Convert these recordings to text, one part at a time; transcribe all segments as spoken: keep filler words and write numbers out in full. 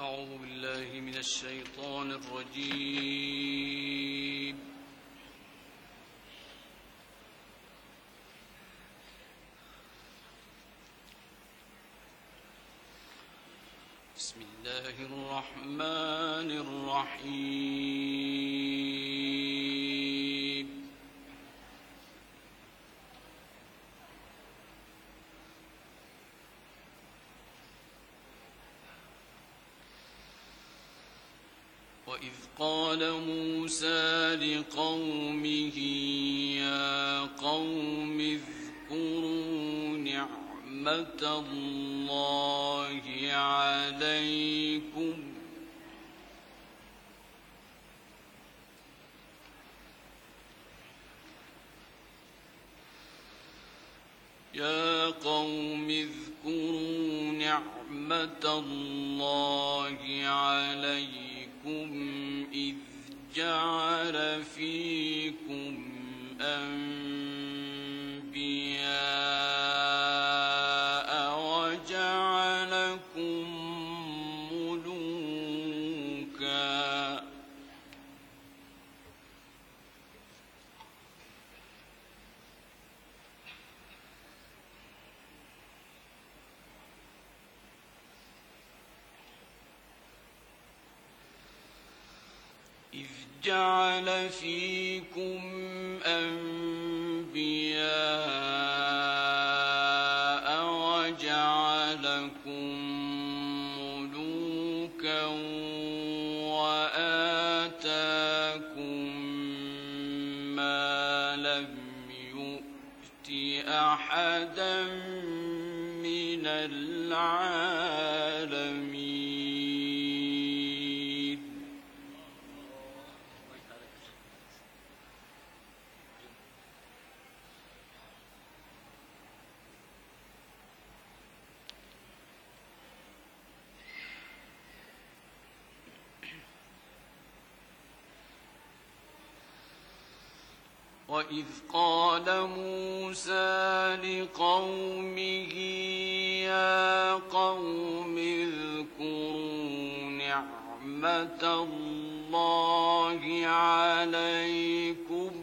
أعوذ بالله من الشيطان الرجيم. بسم الله الرحمن الرحيم. وإذ قال موسى لقومه يا قوم اذكروا نعمة الله عليكم يا قوم اذكروا نعمة الله عليكم إذ جعل فيكم أنبياء وجعلكم ملوكا إذ جعل فيكم أنبياء وجعلكم ملوكا وآتاكم ما لم يؤت أحدا من العالمين. وإذ قال موسى لقومه يا قوم اذكروا نعمة الله عليكم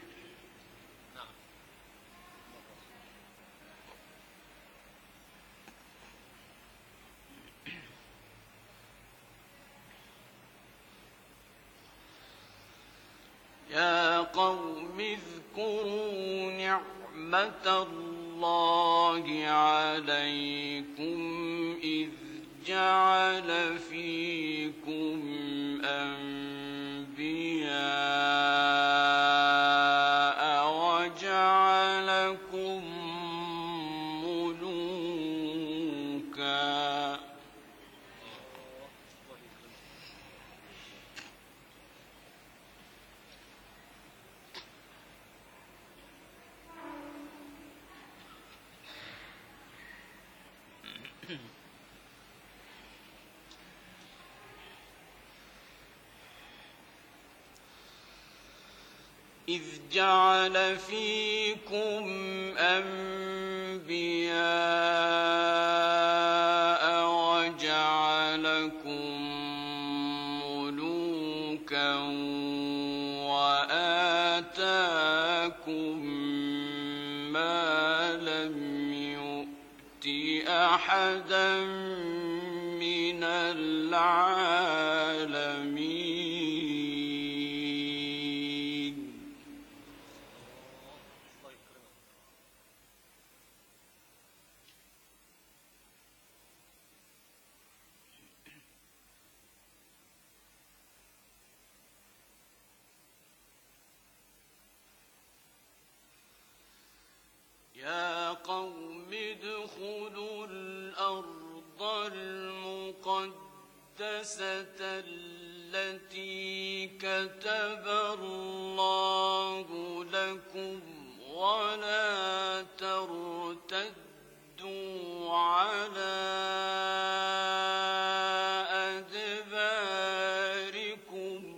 يا قوم اذكروا نعمة الله عليكم إذ جعل فيكم أنبياء وجعلكم ملوكا إذ جعل فيكم أنبياء وجعلكم ملوكا وآتاكم ما لم يؤت أحدا من العالمين. يا قوم ادخلوا الأرض المقدسة التي كتب الله لكم ولا ترتدوا على أدباركم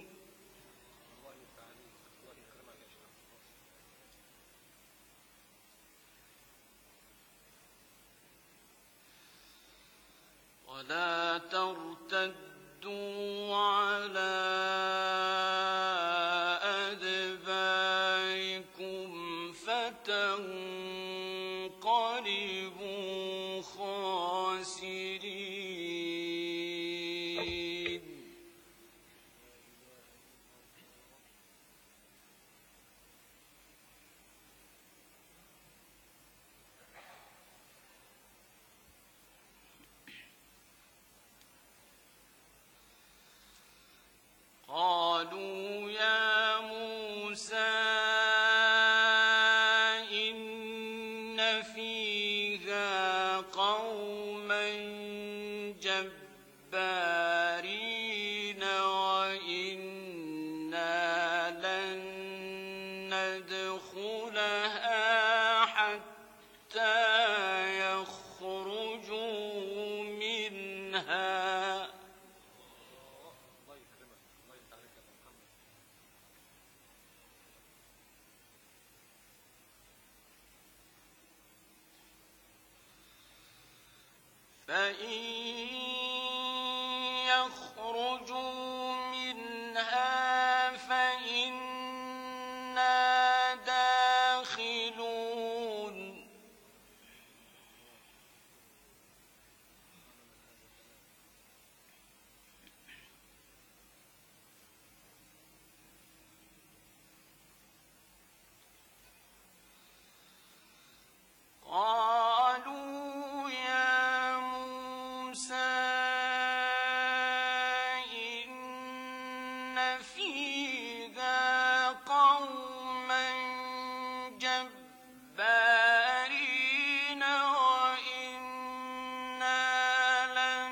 ولا ترتدوا فَلْتَوَلَّوْا عَلَىٰ أَدْبَارِكُمْ فَتَنقَلِبُوا خَاسِرِينَ. قالوا يا موسى إن فيها قوما جبارين وإنا لن ندخلها حتى يخرجوا منها فإن يخرجوا منها فإنا داخلون. قالوا يا موسى إن فيها قوما جبارين وإنا لن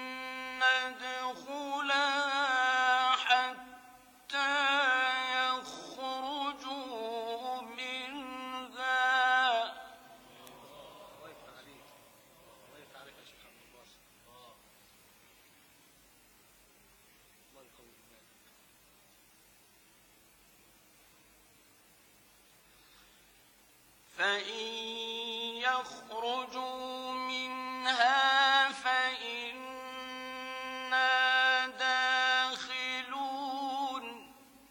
ندخلها حتى يخرجوا منها فإن يخرجوا منها فإنا داخلون.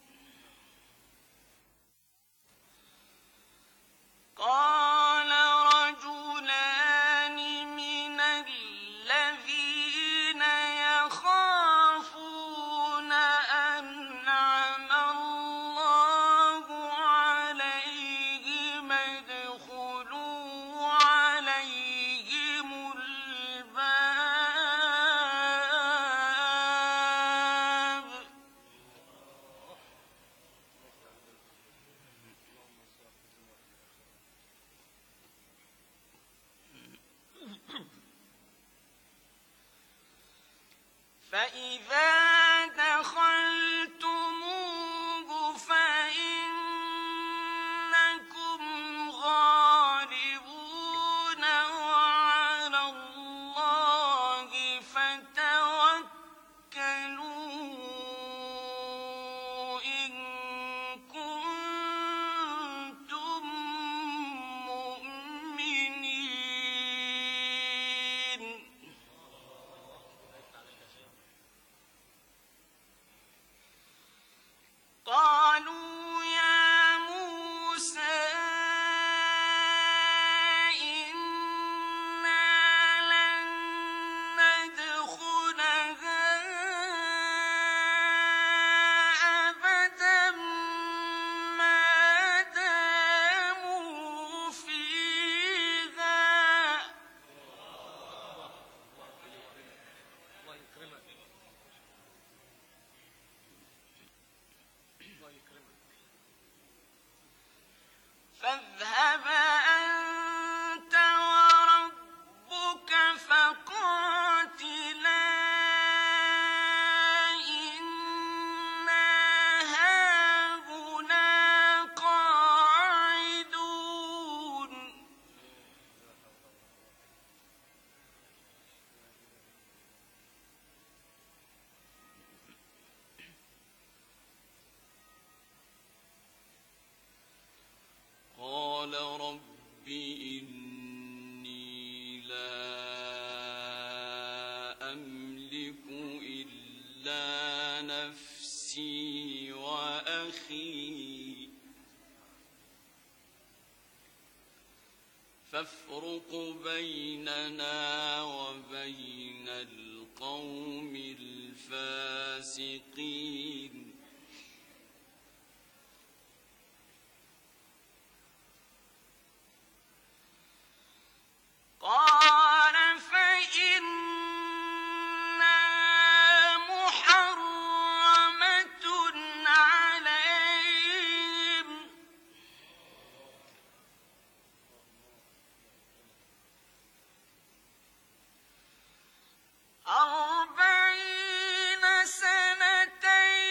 قال رجلان من الذين يخافون أنعم الله عليهم ادخلوا عليهم الباب فإذا دخلتموه فإنكم غالبون وعلى الله فتوكلوا إن كنتم مؤمنين. نفسي وأخي فافرق بيننا وبين القوم الفاسقين قال فإنها محرمة عليهم أربعين سنة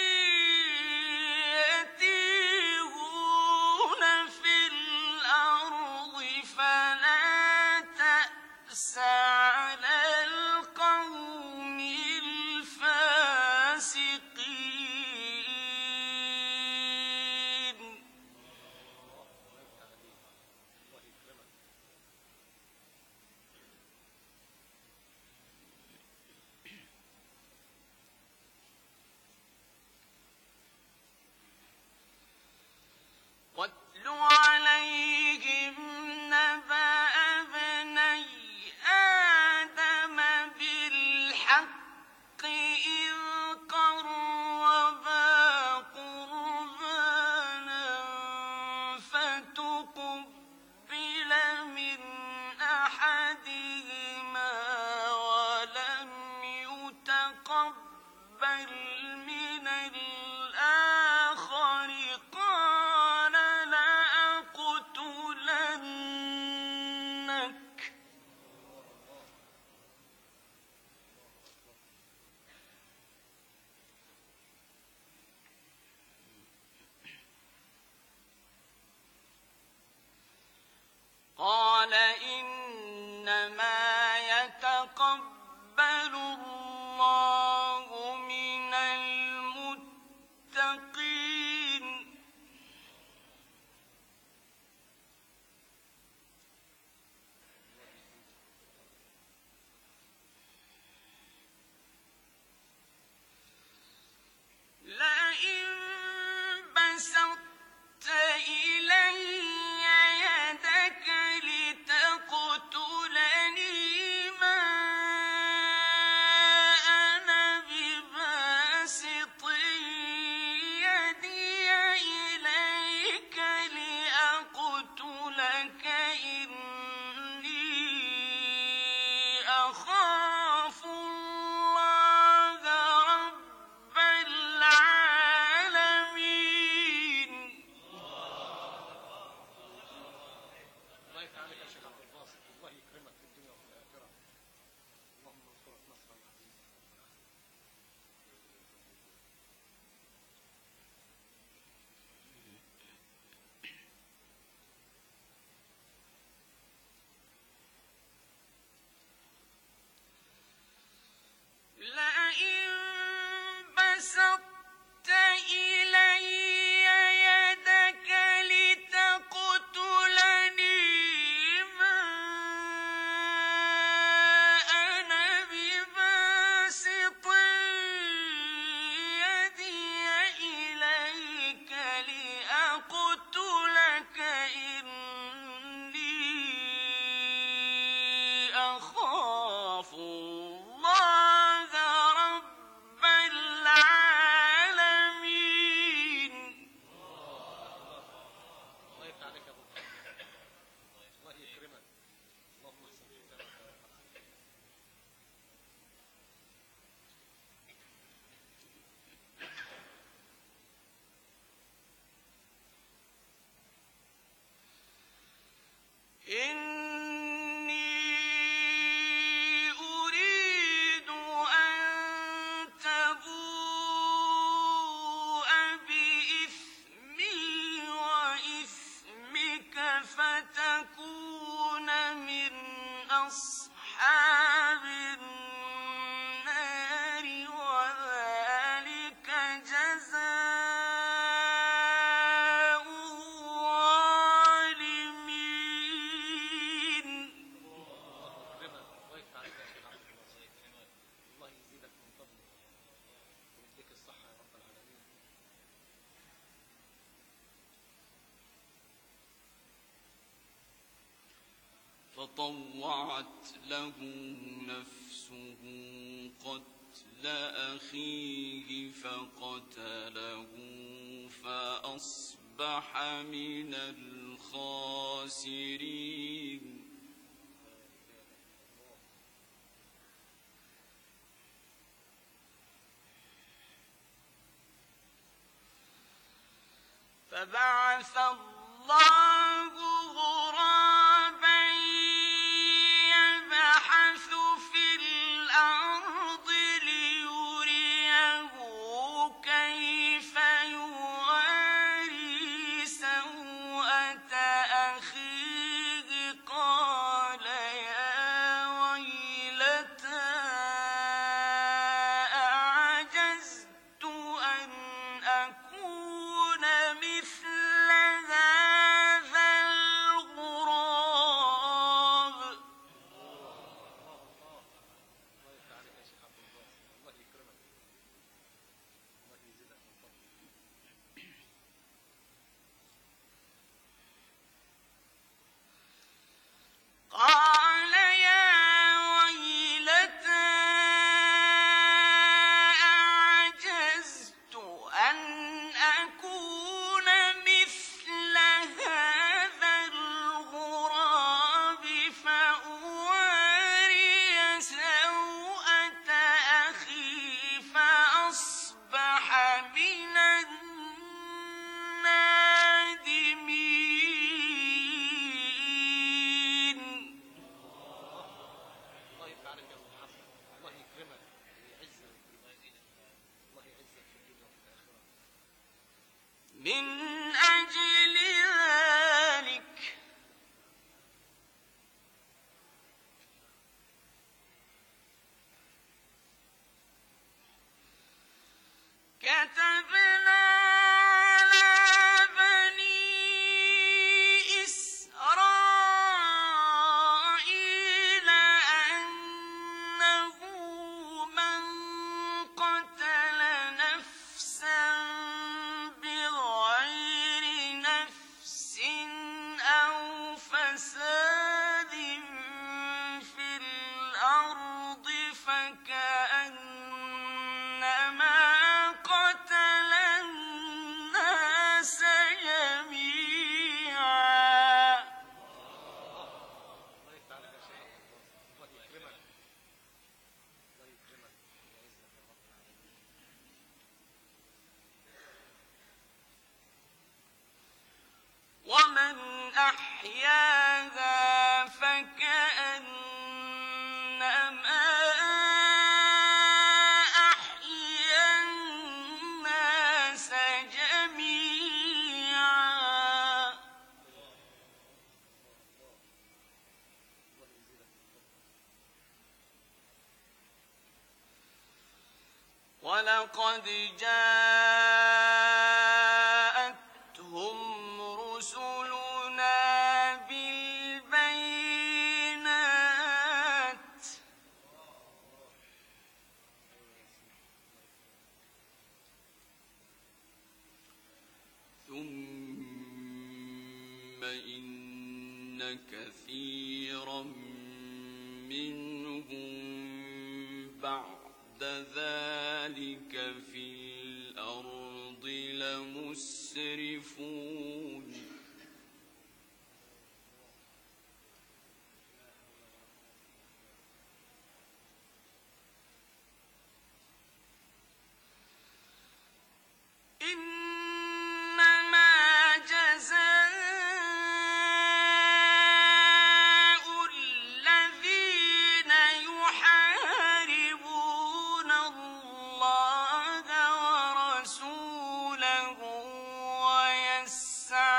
فطوعت له نفسه قتل أخيه فقتله فأصبح من الخاسرين. فبعث الله غرابا يبحث في الأرض ليريه كيف يواري سوءة أخيه قال يا ويلتى أعجزت أن أكون مثل هذا الغراب. قال يا ويلتى أعجزت أن أكون مثل هذا الغراب فأواري سوءة أخي فأصبح من النادمين. الله يفتح عليك يا أبو محمد، الله يكرمك ويعزك الله يعزك في الدنيا وفي الآخرة. من أجل ذلك كتبنا على بني إسرائيل أنه من قتل نفسا بغير نفس أو فساد في الأرض فكأنما قتل الناس جميعا. الله يفتح عليك يا شيخ، الله يكرمك الله يكرمك ويعزك يا رب العالمين. ومن أحياها فكأنما أحيا الناس جميعا. ولقد جاءتهم رسلنا بالبينات ثم إن كثيرا منهم بعد ذلك في الأرض لمسرفون. إنما جزاء الذين يحاربون الله ورسوله ويسعون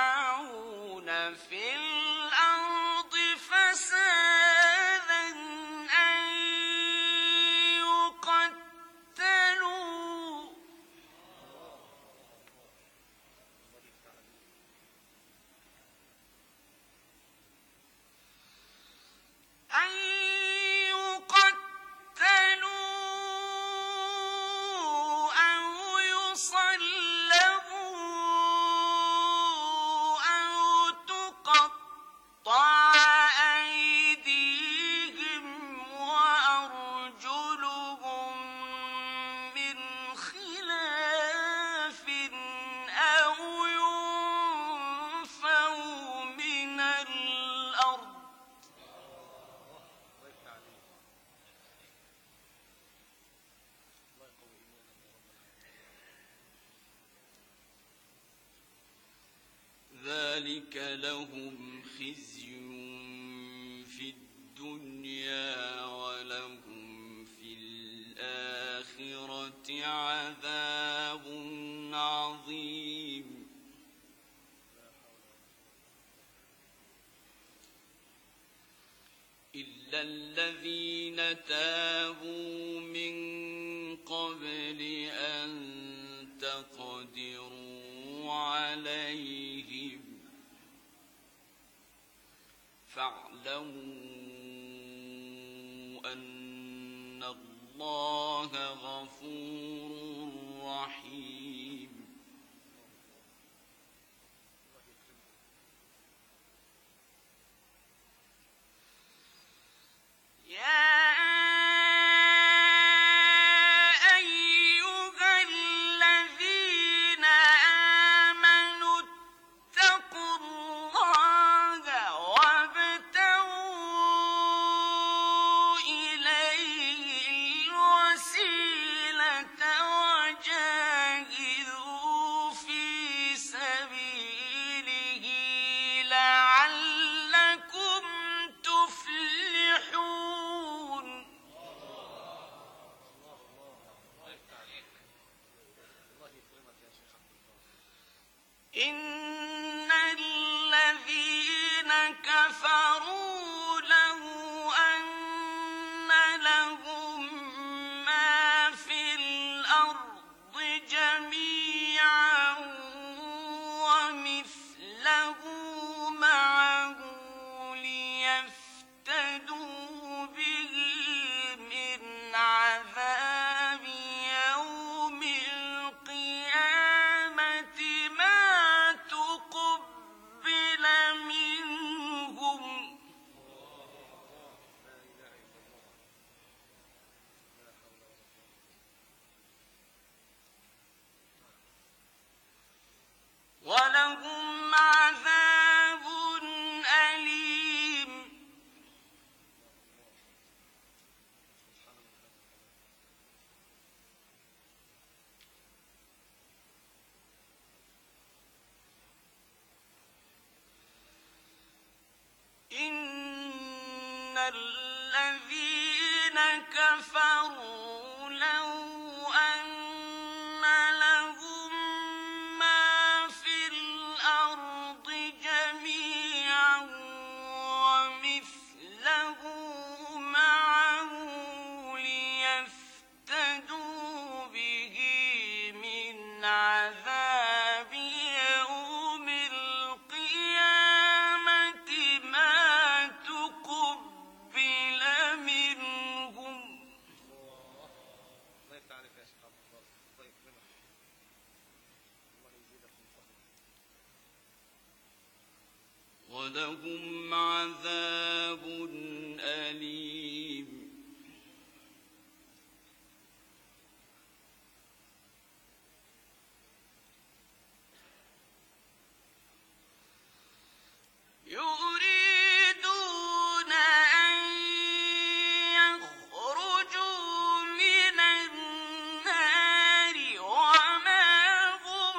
فلهم خزي في الدنيا ولهم في الآخرة عذاب عظيم إلا الذين تابوا من قبل أن تقدروا عليهم فاعلموا أن الله غفور رحيم يا إن الذين كفروا لو أن لهم ما في الأرض جميعا ومثله معه ليفتدوا به من عذاب يوم القيامة ما تقبل منهم ولهم عذاب أليم إن الذين كفروا لو أن لهم ما في الأرض جميعا ومثله معه ليفتدوا به من عذاب يوم القيامة ما تقبل منهم الله يفتح عليك يا شيخ عبد الله الله يكرمك الله يزيدك من فضله ولهم عذاب أليم يريدون أن يخرجوا من النار وما هم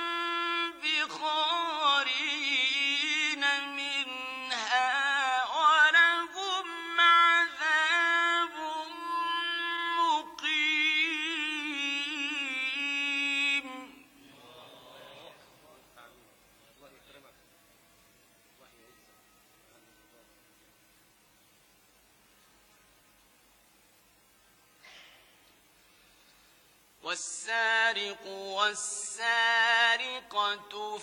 بخارجين منها ولهم عذاب مقيم الله يكرمك الله يعزك والسارق والسارقة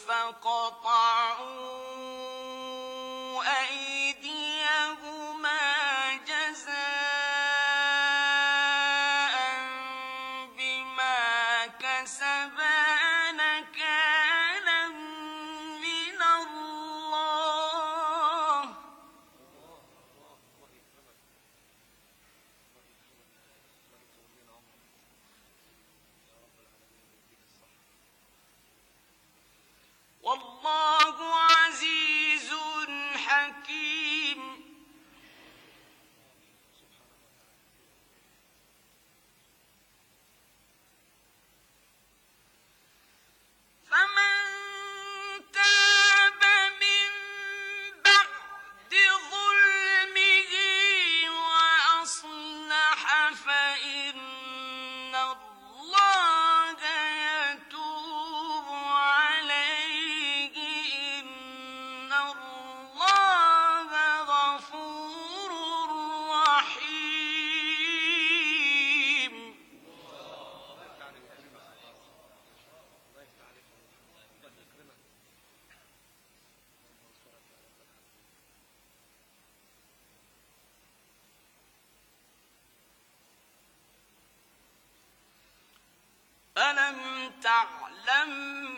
فاقطعوا أيديهما جزاء بما كسبا نكالا من الله الله يكرمك الله يكرمك الله يطول عمرك يا رب العالمين ويديك الصحة والله عزيز حكيم سبحانه وتعالى فإن الله يتوب عليه إن الله غفور رحيم. ألم تعلم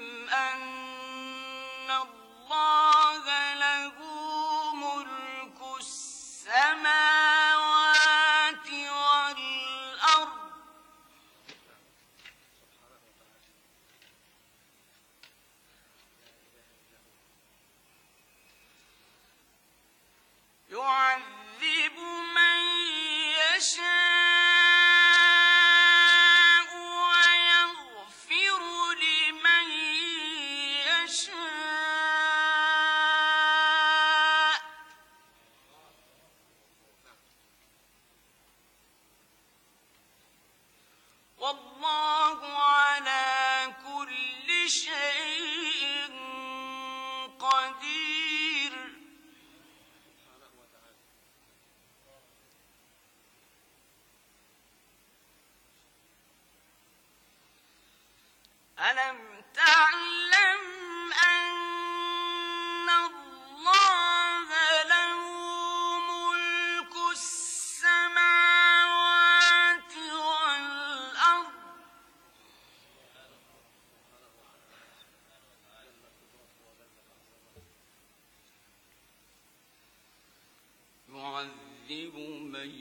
أن الله له ملك السماوات والأرض يعذب من يشاء ويغفر لمن يشاء والله على كل شيء قدير. ألم تعلم أن الله له ملك السماوات والأرض يعذب من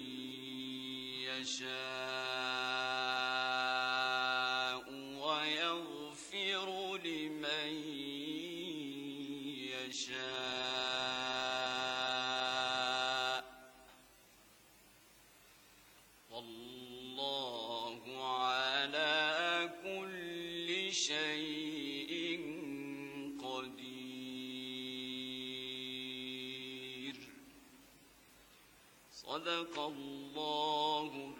يشاء ويغفر لمن يشاء والله على كل شيء قدير. صدق الله